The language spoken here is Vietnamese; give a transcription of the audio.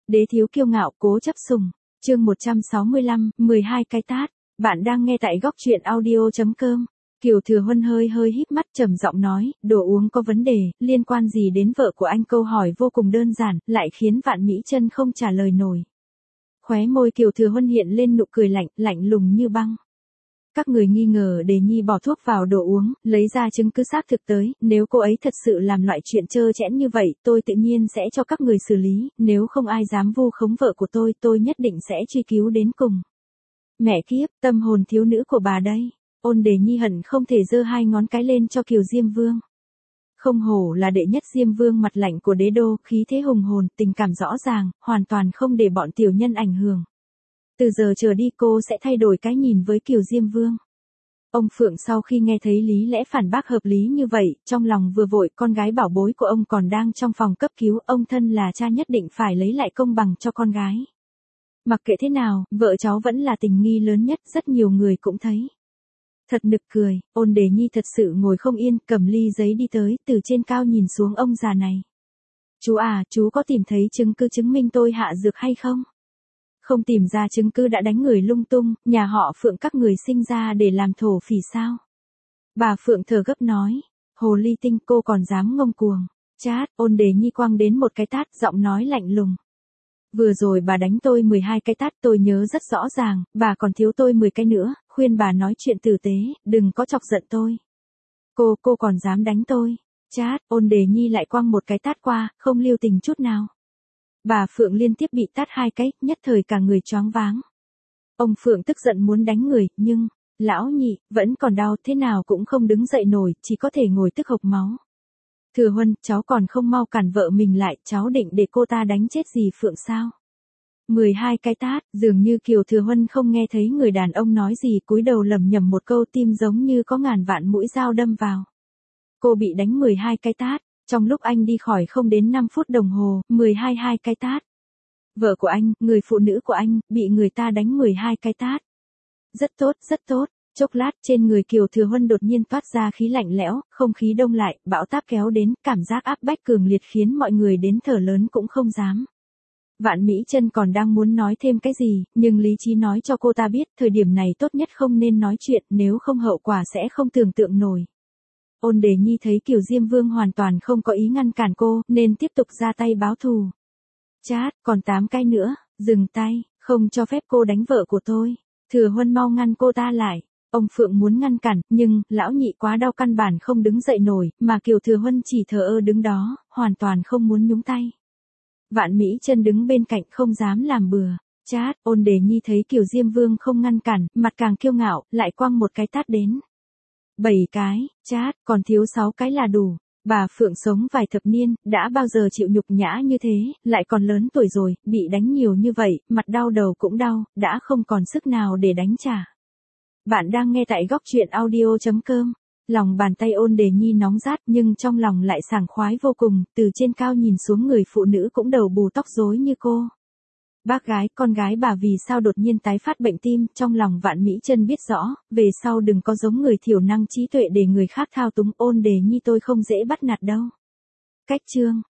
Đế thiếu kiêu ngạo, cố chấp sủng. Chương 165, 12 cái tát. Bạn đang nghe tại góc truyện audio.com. Kiều Thừa Huân hơi híp mắt trầm giọng nói, đồ uống có vấn đề, liên quan gì đến vợ của anh? Câu hỏi vô cùng đơn giản, lại khiến Vạn Mỹ Chân không trả lời nổi. Khóe môi Kiều Thừa Huân hiện lên nụ cười lạnh lùng như băng. Các người nghi ngờ Đề Nhi bỏ thuốc vào đồ uống, lấy ra chứng cứ xác thực tới, nếu cô ấy thật sự làm loại chuyện trơ trẽn như vậy, tôi tự nhiên sẽ cho các người xử lý, nếu không ai dám vu khống vợ của tôi nhất định sẽ truy cứu đến cùng. Mẹ kiếp, tâm hồn thiếu nữ của bà đây. Ôn Đề Nhi hận không thể giơ hai ngón cái lên cho Kiều Diêm Vương. Không hổ là đệ nhất Diêm Vương mặt lạnh của đế đô, khí thế hùng hồn, tình cảm rõ ràng, hoàn toàn không để bọn tiểu nhân ảnh hưởng. Từ giờ trở đi cô sẽ thay đổi cái nhìn với Kiều Diêm Vương. Ông Phượng sau khi nghe thấy lý lẽ phản bác hợp lý như vậy, trong lòng vừa vội, con gái bảo bối của ông còn đang trong phòng cấp cứu, ông thân là cha nhất định phải lấy lại công bằng cho con gái. Mặc kệ thế nào, vợ cháu vẫn là tình nghi lớn nhất, rất nhiều người cũng thấy. Thật nực cười, Ôn Đề Nhi thật sự ngồi không yên, cầm ly giấy đi tới, từ trên cao nhìn xuống ông già này. Chú à, chú có tìm thấy chứng cứ chứng minh tôi hạ dược hay không? Không tìm ra chứng cứ đã đánh người lung tung, nhà họ Phượng các người sinh ra để làm thổ phỉ sao? Bà Phượng thở gấp nói, hồ ly tinh cô còn dám ngông cuồng. Chát, Ôn Đề Nhi quăng đến một cái tát, giọng nói lạnh lùng. Vừa rồi bà đánh tôi 12 cái tát, tôi nhớ rất rõ ràng, bà còn thiếu tôi 10 cái nữa, khuyên bà nói chuyện tử tế, đừng có chọc giận tôi. Cô còn dám đánh tôi. Chát, Ôn Đề Nhi lại quăng một cái tát qua, không lưu tình chút nào. Bà Phượng liên tiếp bị tát 2 cái, nhất thời cả người choáng váng. Ông Phượng tức giận muốn đánh người, nhưng, lão nhị, vẫn còn đau, thế nào cũng không đứng dậy nổi, chỉ có thể ngồi tức hộc máu. Thừa Huân, cháu còn không mau cản vợ mình lại, cháu định để cô ta đánh chết dì Phượng sao? 12 cái tát, dường như Kiều Thừa Huân không nghe thấy người đàn ông nói gì, cúi đầu lẩm nhẩm một câu, tim giống như có ngàn vạn mũi dao đâm vào. Cô bị đánh 12 cái tát. Trong lúc anh đi khỏi không đến 5 phút đồng hồ, 12 cái tát. Vợ của anh, người phụ nữ của anh, bị người ta đánh 12 cái tát. Rất tốt. Chốc lát trên người Kiều Thừa Huân đột nhiên toát ra khí lạnh lẽo, không khí đông lại, bão táp kéo đến, cảm giác áp bách cường liệt khiến mọi người đến thở lớn cũng không dám. Vạn Mỹ Chân còn đang muốn nói thêm cái gì, nhưng lý trí nói cho cô ta biết, thời điểm này tốt nhất không nên nói chuyện, nếu không hậu quả sẽ không tưởng tượng nổi. Ôn Đề Nhi thấy Kiều Diêm Vương hoàn toàn không có ý ngăn cản cô, nên tiếp tục ra tay báo thù. Chát, còn 8 cái nữa, dừng tay, không cho phép cô đánh vợ của tôi. Thừa Huân mau ngăn cô ta lại. Ông Phượng muốn ngăn cản, nhưng, lão nhị quá đau căn bản không đứng dậy nổi, mà Kiều Thừa Huân chỉ thờ ơ đứng đó, hoàn toàn không muốn nhúng tay. Vạn Mỹ Chân đứng bên cạnh không dám làm bừa. Chát, Ôn Đề Nhi thấy Kiều Diêm Vương không ngăn cản, mặt càng kiêu ngạo, lại quăng một cái tát đến. 7 cái, chát, còn thiếu 6 cái là đủ. Bà Phượng sống vài thập niên, đã bao giờ chịu nhục nhã như thế, lại còn lớn tuổi rồi, bị đánh nhiều như vậy, mặt đau đầu cũng đau, đã không còn sức nào để đánh trả. Bạn đang nghe tại góc truyện audio.com. Lòng bàn tay Ôn Đề Nhi nóng rát nhưng trong lòng lại sảng khoái vô cùng, từ trên cao nhìn xuống người phụ nữ cũng đầu bù tóc rối như cô. Bác gái, con gái bà vì sao đột nhiên tái phát bệnh tim, trong lòng Vạn Mỹ Chân biết rõ, về sau đừng có giống người thiểu năng trí tuệ để người khác thao túng. Ôn Đề Nhi tôi không dễ bắt nạt đâu. Cách chương.